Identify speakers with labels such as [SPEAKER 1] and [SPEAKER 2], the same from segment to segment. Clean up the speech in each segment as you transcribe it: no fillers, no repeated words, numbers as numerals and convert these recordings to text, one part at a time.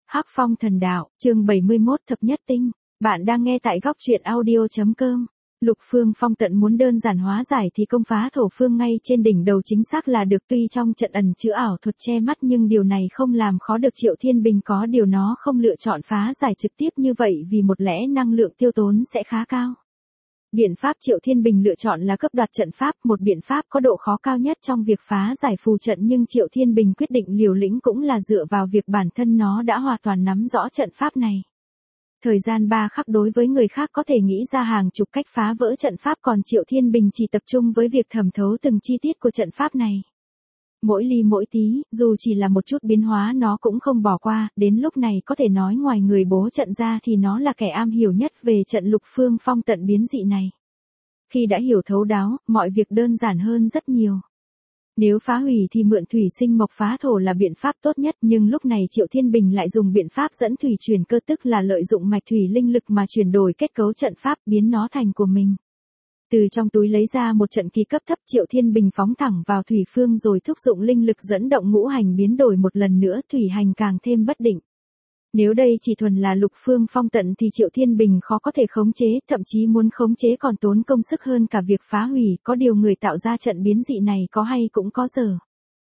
[SPEAKER 1] Hắc Phong Thần Đạo, chương 71 Thập Nhất Tinh. Bạn đang nghe tại góc truyện audio.com. Lục Phương Phong tận muốn đơn giản hóa giải thì công phá thổ phương ngay trên đỉnh đầu chính xác là được, tuy trong trận ẩn chứa ảo thuật che mắt nhưng điều này không làm khó được Triệu Thiên Bình, có điều nó không lựa chọn phá giải trực tiếp như vậy vì một lẽ năng lượng tiêu tốn sẽ khá cao. Biện pháp Triệu Thiên Bình lựa chọn là cấp đoạt trận pháp, một biện pháp có độ khó cao nhất trong việc phá giải phù trận, nhưng Triệu Thiên Bình quyết định liều lĩnh cũng là dựa vào việc bản thân nó đã hoàn toàn nắm rõ trận pháp này. Thời gian 3 khắc đối với người khác có thể nghĩ ra hàng chục cách phá vỡ trận pháp, còn Triệu Thiên Bình chỉ tập trung với việc thẩm thấu từng chi tiết của trận pháp này. Mỗi ly mỗi tí, dù chỉ là một chút biến hóa nó cũng không bỏ qua, đến lúc này có thể nói ngoài người bố trận ra thì nó là kẻ am hiểu nhất về trận Lục Phương Phong tận biến dị này. Khi đã hiểu thấu đáo, mọi việc đơn giản hơn rất nhiều. Nếu phá hủy thì mượn thủy sinh mộc phá thổ là biện pháp tốt nhất, nhưng lúc này Triệu Thiên Bình lại dùng biện pháp dẫn thủy truyền cơ, tức là lợi dụng mạch thủy linh lực mà chuyển đổi kết cấu trận pháp, biến nó thành của mình. Từ trong túi lấy ra một trận kỳ cấp thấp, Triệu Thiên Bình phóng thẳng vào thủy phương rồi thúc dụng linh lực dẫn động ngũ hành biến đổi một lần nữa, thủy hành càng thêm bất định. Nếu đây chỉ thuần là Lục Phương Phong tận thì Triệu Thiên Bình khó có thể khống chế, thậm chí muốn khống chế còn tốn công sức hơn cả việc phá hủy, có điều người tạo ra trận biến dị này có hay cũng có giờ.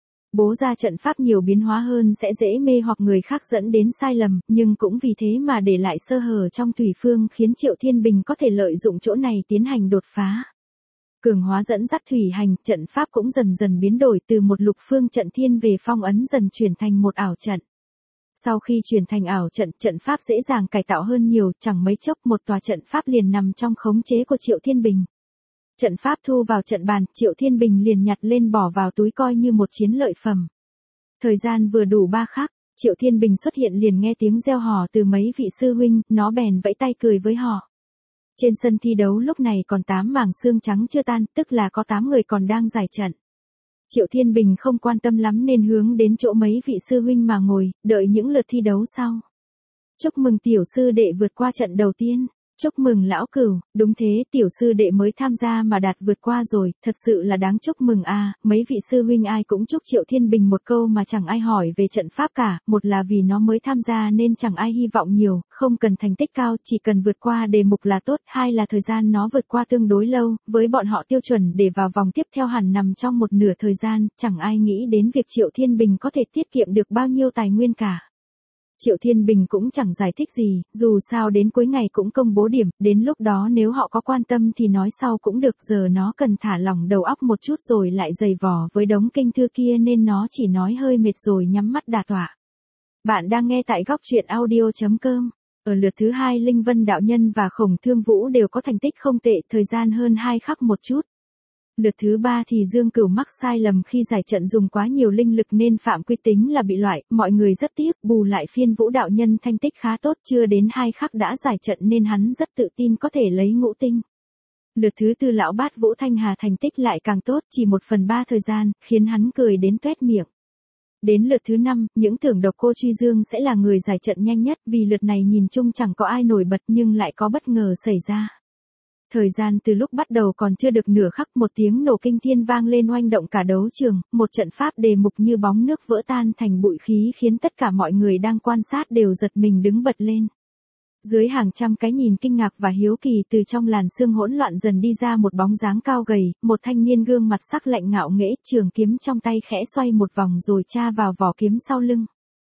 [SPEAKER 1] Bố ra trận pháp nhiều biến hóa hơn sẽ dễ mê hoặc người khác dẫn đến sai lầm, nhưng cũng vì thế mà để lại sơ hở trong thủy phương khiến Triệu Thiên Bình có thể lợi dụng chỗ này tiến hành đột phá. Cường hóa dẫn dắt thủy hành, trận pháp cũng dần dần biến đổi từ một lục phương trận thiên về phong ấn dần chuyển thành một ảo trận. Sau khi chuyển thành ảo trận, trận pháp dễ dàng cải tạo hơn nhiều, chẳng mấy chốc một tòa trận pháp liền nằm trong khống chế của Triệu Thiên Bình. Trận pháp thu vào trận bàn, Triệu Thiên Bình liền nhặt lên bỏ vào túi coi như một chiến lợi phẩm. Thời gian vừa đủ 3 khắc, Triệu Thiên Bình xuất hiện liền nghe tiếng reo hò từ mấy vị sư huynh, nó bèn vẫy tay cười với họ. Trên sân thi đấu lúc này còn 8 mảng xương trắng chưa tan, tức là có 8 người còn đang giải trận. Triệu Thiên Bình không quan tâm lắm nên hướng đến chỗ mấy vị sư huynh mà ngồi, đợi những lượt thi đấu sau. Chúc mừng tiểu sư đệ vượt qua trận đầu tiên. Chúc mừng lão cửu, đúng thế, tiểu sư đệ mới tham gia mà đạt vượt qua rồi, thật sự là đáng chúc mừng à. Mấy vị sư huynh ai cũng chúc Triệu Thiên Bình một câu mà chẳng ai hỏi về trận pháp cả, một là vì nó mới tham gia nên chẳng ai hy vọng nhiều, không cần thành tích cao, chỉ cần vượt qua đề mục là tốt, hai là thời gian nó vượt qua tương đối lâu, với bọn họ tiêu chuẩn để vào vòng tiếp theo hẳn nằm trong một nửa thời gian, chẳng ai nghĩ đến việc Triệu Thiên Bình có thể tiết kiệm được bao nhiêu tài nguyên cả. Triệu Thiên Bình cũng chẳng giải thích gì, dù sao đến cuối ngày cũng công bố điểm, đến lúc đó nếu họ có quan tâm thì nói sau cũng được, giờ nó cần thả lỏng đầu óc một chút rồi lại giày vò với đống kinh thư kia nên nó chỉ nói hơi mệt rồi nhắm mắt đả tọa. Bạn đang nghe tại góc truyện audio.com. Ở lượt thứ 2 Linh Vân đạo nhân và Khổng Thương Vũ đều có thành tích không tệ, thời gian hơn 2 khắc một chút. Lượt thứ 3 thì Dương Cửu mắc sai lầm khi giải trận dùng quá nhiều linh lực nên phạm quy tính là bị loại, mọi người rất tiếc, bù lại phiên Vũ đạo nhân thành tích khá tốt, chưa đến 2 khắc đã giải trận nên hắn rất tự tin có thể lấy ngũ tinh. Lượt thứ 4 lão bát Vũ Thanh Hà thành tích lại càng tốt, chỉ 1/3 thời gian, khiến hắn cười đến toét miệng. Đến lượt thứ 5, những tưởng độc cô Truy Dương sẽ là người giải trận nhanh nhất vì lượt này nhìn chung chẳng có ai nổi bật nhưng lại có bất ngờ xảy ra. Thời gian từ lúc bắt đầu còn chưa được nửa khắc, một tiếng nổ kinh thiên vang lên oanh động cả đấu trường, một trận pháp đề mục như bóng nước vỡ tan thành bụi khí khiến tất cả mọi người đang quan sát đều giật mình đứng bật lên. Dưới hàng trăm cái nhìn kinh ngạc và hiếu kỳ, từ trong làn sương hỗn loạn dần đi ra một bóng dáng cao gầy, một thanh niên gương mặt sắc lạnh ngạo nghễ, trường kiếm trong tay khẽ xoay một vòng rồi tra vào vỏ kiếm sau lưng.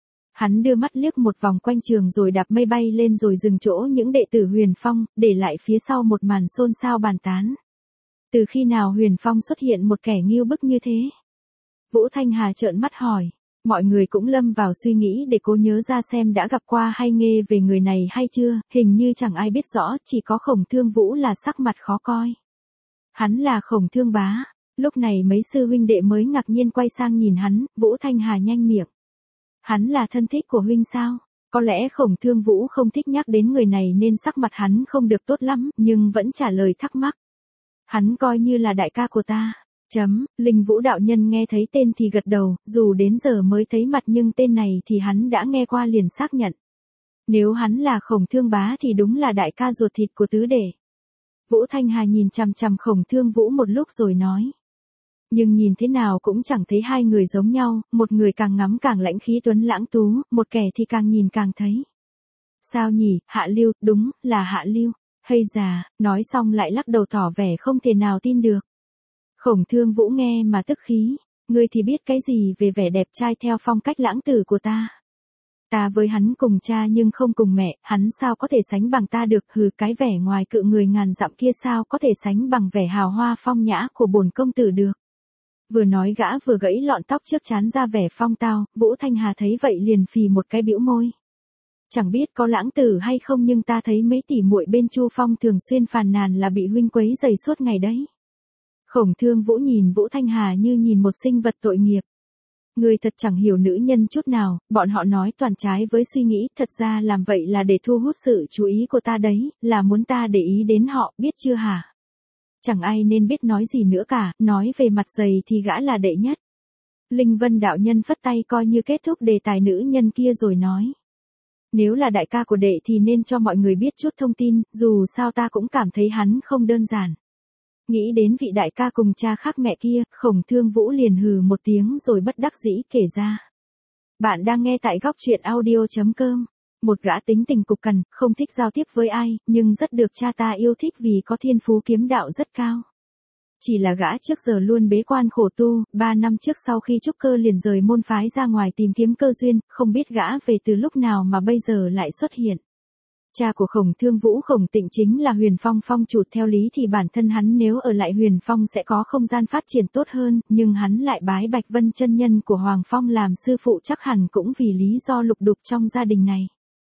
[SPEAKER 1] Hắn đưa mắt liếc một vòng quanh trường rồi đạp mây bay lên rồi dừng chỗ những đệ tử Huyền Phong, để lại phía sau một màn xôn xao bàn tán. Từ khi nào Huyền Phong xuất hiện một kẻ nghêu bức như thế? Vũ Thanh Hà trợn mắt hỏi. Mọi người cũng lâm vào suy nghĩ để cố nhớ ra xem đã gặp qua hay nghe về người này hay chưa, hình như chẳng ai biết rõ, chỉ có Khổng Thương Vũ là sắc mặt khó coi. Hắn là Khổng Thương bá. Lúc này mấy sư huynh đệ mới ngạc nhiên quay sang nhìn hắn, Vũ Thanh Hà nhanh miệng. Hắn là thân thích của huynh sao? Có lẽ Khổng Thương Vũ không thích nhắc đến người này nên sắc mặt hắn không được tốt lắm, nhưng vẫn trả lời thắc mắc. Hắn coi như là đại ca của ta. Linh Vũ đạo nhân nghe thấy tên thì gật đầu, dù đến giờ mới thấy mặt nhưng tên này thì hắn đã nghe qua liền xác nhận. Nếu hắn là Khổng Thương bá thì đúng là đại ca ruột thịt của tứ đệ. Vũ Thanh Hà nhìn chằm chằm Khổng Thương Vũ một lúc rồi nói. Nhưng nhìn thế nào cũng chẳng thấy hai người giống nhau, một người càng ngắm càng lãnh khí tuấn lãng tú, một kẻ thì càng nhìn càng thấy. Sao nhỉ, Hạ Lưu, đúng, là Hạ Lưu. Hay già, nói xong lại lắc đầu tỏ vẻ không thể nào tin được. Khổng Thương Vũ nghe mà tức khí, ngươi thì biết cái gì về vẻ đẹp trai theo phong cách lãng tử của ta. Ta với hắn cùng cha nhưng không cùng mẹ, hắn sao có thể sánh bằng ta được, hừ, cái vẻ ngoài cự người ngàn dặm kia sao có thể sánh bằng vẻ hào hoa phong nhã của bổn công tử được. Vừa nói gã vừa gãy lọn tóc trước trán ra vẻ phong tao, Vũ Thanh Hà thấy vậy liền phì một cái bĩu môi. Chẳng biết có lãng tử hay không nhưng ta thấy mấy tỷ muội bên Chu Phong thường xuyên phàn nàn là bị huynh quấy rầy suốt ngày đấy. Khổng Thương Vũ nhìn Vũ Thanh Hà như nhìn một sinh vật tội nghiệp. Người thật chẳng hiểu nữ nhân chút nào, bọn họ nói toàn trái với suy nghĩ, thật ra làm vậy là để thu hút sự chú ý của ta đấy, là muốn ta để ý đến họ, biết chưa hả? Chẳng ai nên biết nói gì nữa cả, nói về mặt dày thì gã là đệ nhất. Linh Vân đạo nhân phất tay coi như kết thúc đề tài nữ nhân kia rồi nói. Nếu là đại ca của đệ thì nên cho mọi người biết chút thông tin, dù sao ta cũng cảm thấy hắn không đơn giản. Nghĩ đến vị đại ca cùng cha khác mẹ kia, Khổng Thương Vũ liền hừ một tiếng rồi bất đắc dĩ kể ra. Bạn đang nghe tại góc truyện audio.com. Một gã tính tình cục cằn, không thích giao tiếp với ai, nhưng rất được cha ta yêu thích vì có thiên phú kiếm đạo rất cao. Chỉ là gã trước giờ luôn bế quan khổ tu, 3 năm trước sau khi trúc cơ liền rời môn phái ra ngoài tìm kiếm cơ duyên, không biết gã về từ lúc nào mà bây giờ lại xuất hiện. Cha của Khổng Thương Vũ Khổng Tịnh chính là Huyền Phong phong chủ, theo lý thì bản thân hắn nếu ở lại Huyền Phong sẽ có không gian phát triển tốt hơn, nhưng hắn lại bái Bạch Vân chân nhân của Hoàng Phong làm sư phụ, chắc hẳn cũng vì lý do lục đục trong gia đình này.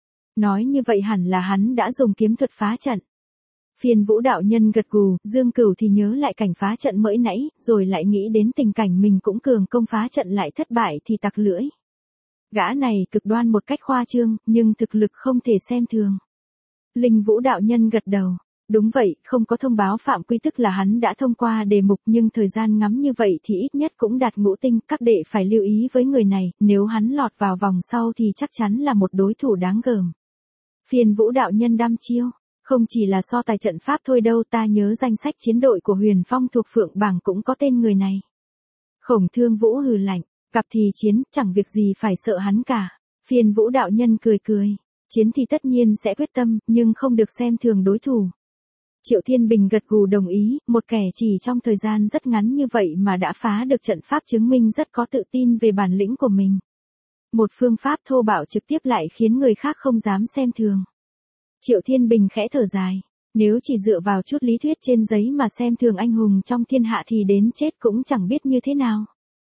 [SPEAKER 1] Nói như vậy hẳn là hắn đã dùng kiếm thuật phá trận. Phiên Vũ đạo nhân gật gù, Dương Cửu thì nhớ lại cảnh phá trận mới nãy, rồi lại nghĩ đến tình cảnh mình cũng cường công phá trận lại thất bại thì tặc lưỡi. Gã này cực đoan một cách khoa trương, nhưng thực lực không thể xem thường. Linh Vũ đạo nhân gật đầu. Đúng vậy, không có thông báo phạm quy tức là hắn đã thông qua đề mục, nhưng thời gian ngắn như vậy thì ít nhất cũng đạt ngũ tinh, các đệ phải lưu ý với người này, nếu hắn lọt vào vòng sau thì chắc chắn là một đối thủ đáng gờm. Phiên Vũ đạo nhân đăm chiêu, không chỉ là so tài trận pháp thôi đâu, ta nhớ danh sách chiến đội của Huyền Phong thuộc Phượng bảng cũng có tên người này. Khổng Thương Vũ hừ lạnh, gặp thì chiến, chẳng việc gì phải sợ hắn cả. Phiên Vũ đạo nhân cười cười. Chiến thì tất nhiên sẽ quyết tâm, nhưng không được xem thường đối thủ. Triệu Thiên Bình gật gù đồng ý, một kẻ chỉ trong thời gian rất ngắn như vậy mà đã phá được trận pháp chứng minh rất có tự tin về bản lĩnh của mình. Một phương pháp thô bạo trực tiếp lại khiến người khác không dám xem thường. Triệu Thiên Bình khẽ thở dài, nếu chỉ dựa vào chút lý thuyết trên giấy mà xem thường anh hùng trong thiên hạ thì đến chết cũng chẳng biết như thế nào.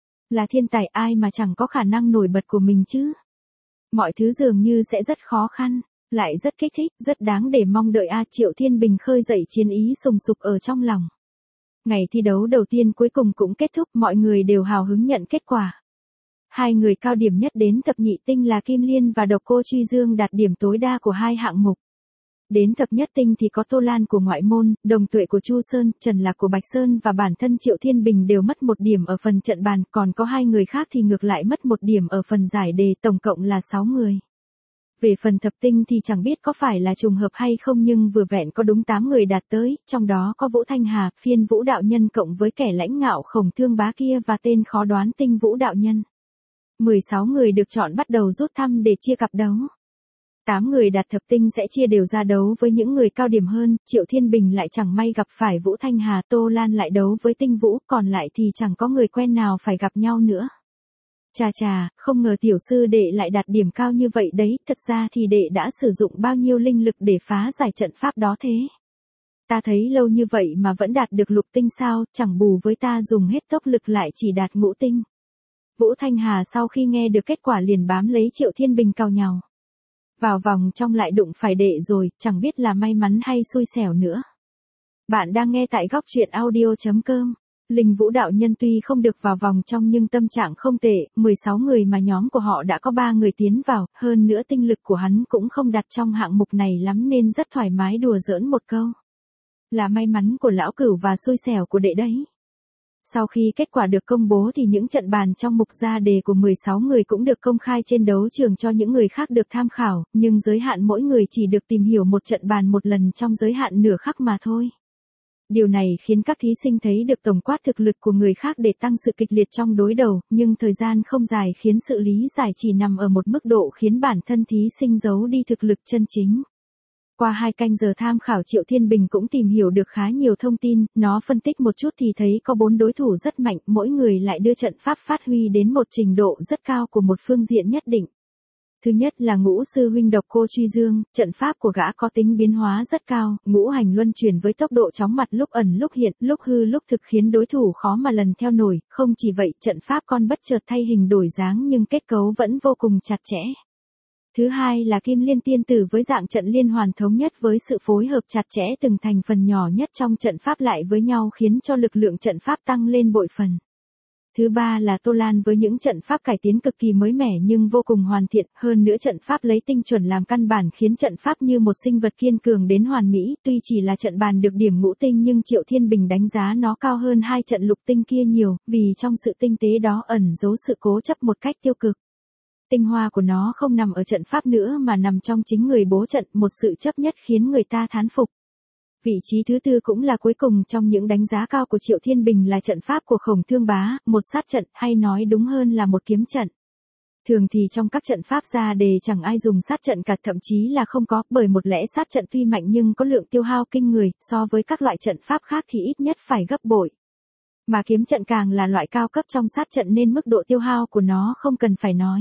[SPEAKER 1] Là thiên tài ai mà chẳng có khả năng nổi bật của mình chứ. Mọi thứ dường như sẽ rất khó khăn, lại rất kích thích, rất đáng để mong đợi a. Triệu Thiên Bình khơi dậy chiến ý sùng sục ở trong lòng. Ngày thi đấu đầu tiên cuối cùng cũng kết thúc, mọi người đều hào hứng nhận kết quả. Hai người cao điểm nhất đến thập nhị tinh là Kim Liên và Độc Cô Truy Dương đạt điểm tối đa của hai hạng mục. Đến thập nhất tinh thì có Tô Lan của ngoại môn, Đồng Tuệ của Chu Sơn, Trần Lạc của Bạch Sơn và bản thân Triệu Thiên Bình đều mất 1 điểm ở phần trận bàn, còn có 2 người khác thì ngược lại mất 1 điểm ở phần giải đề, tổng cộng là 6 người. Về phần thập tinh thì chẳng biết có phải là trùng hợp hay không nhưng vừa vẹn có đúng 8 người đạt tới, trong đó có Vũ Thanh Hà, Phiên Vũ đạo nhân cộng với kẻ lãnh ngạo Khổng Thương Bá kia và tên khó đoán Tinh Vũ đạo nhân. 16 người được chọn bắt đầu rút thăm để chia cặp đấu. 8 người đạt thập tinh sẽ chia đều ra đấu với những người cao điểm hơn, Triệu Thiên Bình lại chẳng may gặp phải Vũ Thanh Hà, Tô Lan lại đấu với Tinh Vũ, còn lại thì chẳng có người quen nào phải gặp nhau nữa. Chà chà, không ngờ tiểu sư đệ lại đạt điểm cao như vậy đấy, thật ra thì đệ đã sử dụng bao nhiêu linh lực để phá giải trận pháp đó thế? Ta thấy lâu như vậy mà vẫn đạt được lục tinh sao, chẳng bù với ta dùng hết tốc lực lại chỉ đạt ngũ tinh. Vũ Thanh Hà sau khi nghe được kết quả liền bám lấy Triệu Thiên Bình cào nhào. Vào vòng trong lại đụng phải đệ rồi, chẳng biết là may mắn hay xui xẻo nữa. Bạn đang nghe tại góc truyện audio.com. Linh Vũ đạo nhân tuy không được vào vòng trong nhưng tâm trạng không tệ, 16 người mà nhóm của họ đã có 3 người tiến vào, hơn nữa tinh lực của hắn cũng không đặt trong hạng mục này lắm nên rất thoải mái đùa giỡn một câu. Là may mắn của lão cửu và xui xẻo của đệ đấy. Sau khi kết quả được công bố thì những trận bàn trong mục ra đề của 16 người cũng được công khai trên đấu trường cho những người khác được tham khảo, nhưng giới hạn mỗi người chỉ được tìm hiểu một trận bàn một lần trong giới hạn nửa khắc mà thôi. Điều này khiến các thí sinh thấy được tổng quát thực lực của người khác để tăng sự kịch liệt trong đối đầu, nhưng thời gian không dài khiến sự lý giải chỉ nằm ở một mức độ khiến bản thân thí sinh giấu đi thực lực chân chính. Qua 2 canh giờ tham khảo, Triệu Thiên Bình cũng tìm hiểu được khá nhiều thông tin, nó phân tích một chút thì thấy có 4 đối thủ rất mạnh, mỗi người lại đưa trận pháp phát huy đến một trình độ rất cao của một phương diện nhất định. Thứ nhất là Ngũ sư huynh Độc Cô Truy Dương, trận pháp của gã có tính biến hóa rất cao, ngũ hành luân chuyển với tốc độ chóng mặt, lúc ẩn lúc hiện, lúc hư lúc thực, khiến đối thủ khó mà lần theo nổi, không chỉ vậy, trận pháp còn bất chợt thay hình đổi dáng nhưng kết cấu vẫn vô cùng chặt chẽ. Thứ hai là Kim Liên Tiên Tử với dạng trận liên hoàn thống nhất với sự phối hợp chặt chẽ từng thành phần nhỏ nhất trong trận pháp lại với nhau khiến cho lực lượng trận pháp tăng lên bội phần. Thứ ba là Tô Lan với những trận pháp cải tiến cực kỳ mới mẻ nhưng vô cùng hoàn thiện, hơn nữa trận pháp lấy tinh chuẩn làm căn bản khiến trận pháp như một sinh vật kiên cường đến hoàn mỹ, tuy chỉ là trận bàn được điểm ngũ tinh nhưng Triệu Thiên Bình đánh giá nó cao hơn 2 trận lục tinh kia nhiều, vì trong sự tinh tế đó ẩn giấu sự cố chấp một cách tiêu cực. Tinh hoa của nó không nằm ở trận pháp nữa mà nằm trong chính người bố trận, một sự chấp nhất khiến người ta thán phục. Vị trí thứ tư cũng là cuối cùng trong những đánh giá cao của Triệu Thiên Bình là trận pháp của Khổng Thương Bá, một sát trận, hay nói đúng hơn là một kiếm trận. Thường thì trong các trận pháp ra đề chẳng ai dùng sát trận cả, thậm chí là không có, bởi một lẽ sát trận tuy mạnh nhưng có lượng tiêu hao kinh người, so với các loại trận pháp khác thì ít nhất phải gấp bội. Mà kiếm trận càng là loại cao cấp trong sát trận nên mức độ tiêu hao của nó không cần phải nói.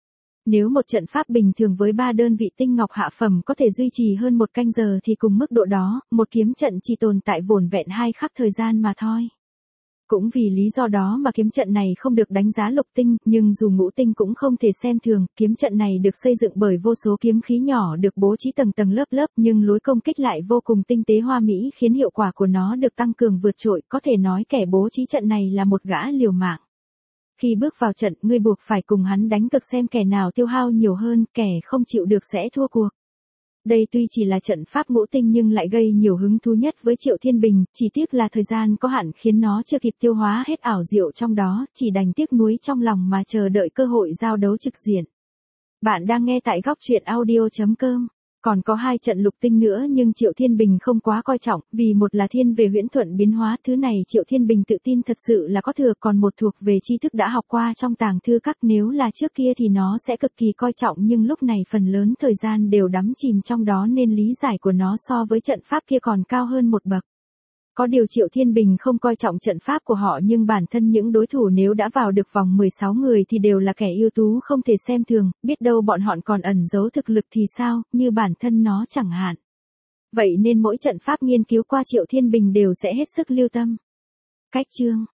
[SPEAKER 1] Nếu một trận pháp bình thường với 3 đơn vị tinh ngọc hạ phẩm có thể duy trì hơn 1 canh giờ thì cùng mức độ đó, một kiếm trận chỉ tồn tại vỏn vẹn 2 khắc thời gian mà thôi. Cũng vì lý do đó mà kiếm trận này không được đánh giá lục tinh, nhưng dù ngũ tinh cũng không thể xem thường, kiếm trận này được xây dựng bởi vô số kiếm khí nhỏ được bố trí tầng tầng lớp lớp nhưng lối công kích lại vô cùng tinh tế hoa mỹ khiến hiệu quả của nó được tăng cường vượt trội, có thể nói kẻ bố trí trận này là một gã liều mạng. Khi bước vào trận, ngươi buộc phải cùng hắn đánh cược xem kẻ nào tiêu hao nhiều hơn, kẻ không chịu được sẽ thua cuộc. Đây tuy chỉ là trận pháp ngũ tinh nhưng lại gây nhiều hứng thú nhất với Triệu Thiên Bình, chỉ tiếc là thời gian có hạn khiến nó chưa kịp tiêu hóa hết ảo diệu trong đó, chỉ đành tiếc nuối trong lòng mà chờ đợi cơ hội giao đấu trực diện. Bạn đang nghe tại góc truyện audio.com. Còn có 2 trận lục tinh nữa nhưng Triệu Thiên Bình không quá coi trọng, vì một là thiên về huyễn thuận biến hóa, thứ này Triệu Thiên Bình tự tin thật sự là có thừa, còn một thuộc về tri thức đã học qua trong tàng thư các, nếu là trước kia thì nó sẽ cực kỳ coi trọng nhưng lúc này phần lớn thời gian đều đắm chìm trong đó nên lý giải của nó so với trận pháp kia còn cao hơn một bậc. Có điều Triệu Thiên Bình không coi trọng trận pháp của họ nhưng bản thân những đối thủ nếu đã vào được vòng 16 người thì đều là kẻ ưu tú không thể xem thường, biết đâu bọn họ còn ẩn giấu thực lực thì sao, như bản thân nó chẳng hạn. Vậy nên mỗi trận pháp nghiên cứu qua Triệu Thiên Bình đều sẽ hết sức lưu tâm. Cách chương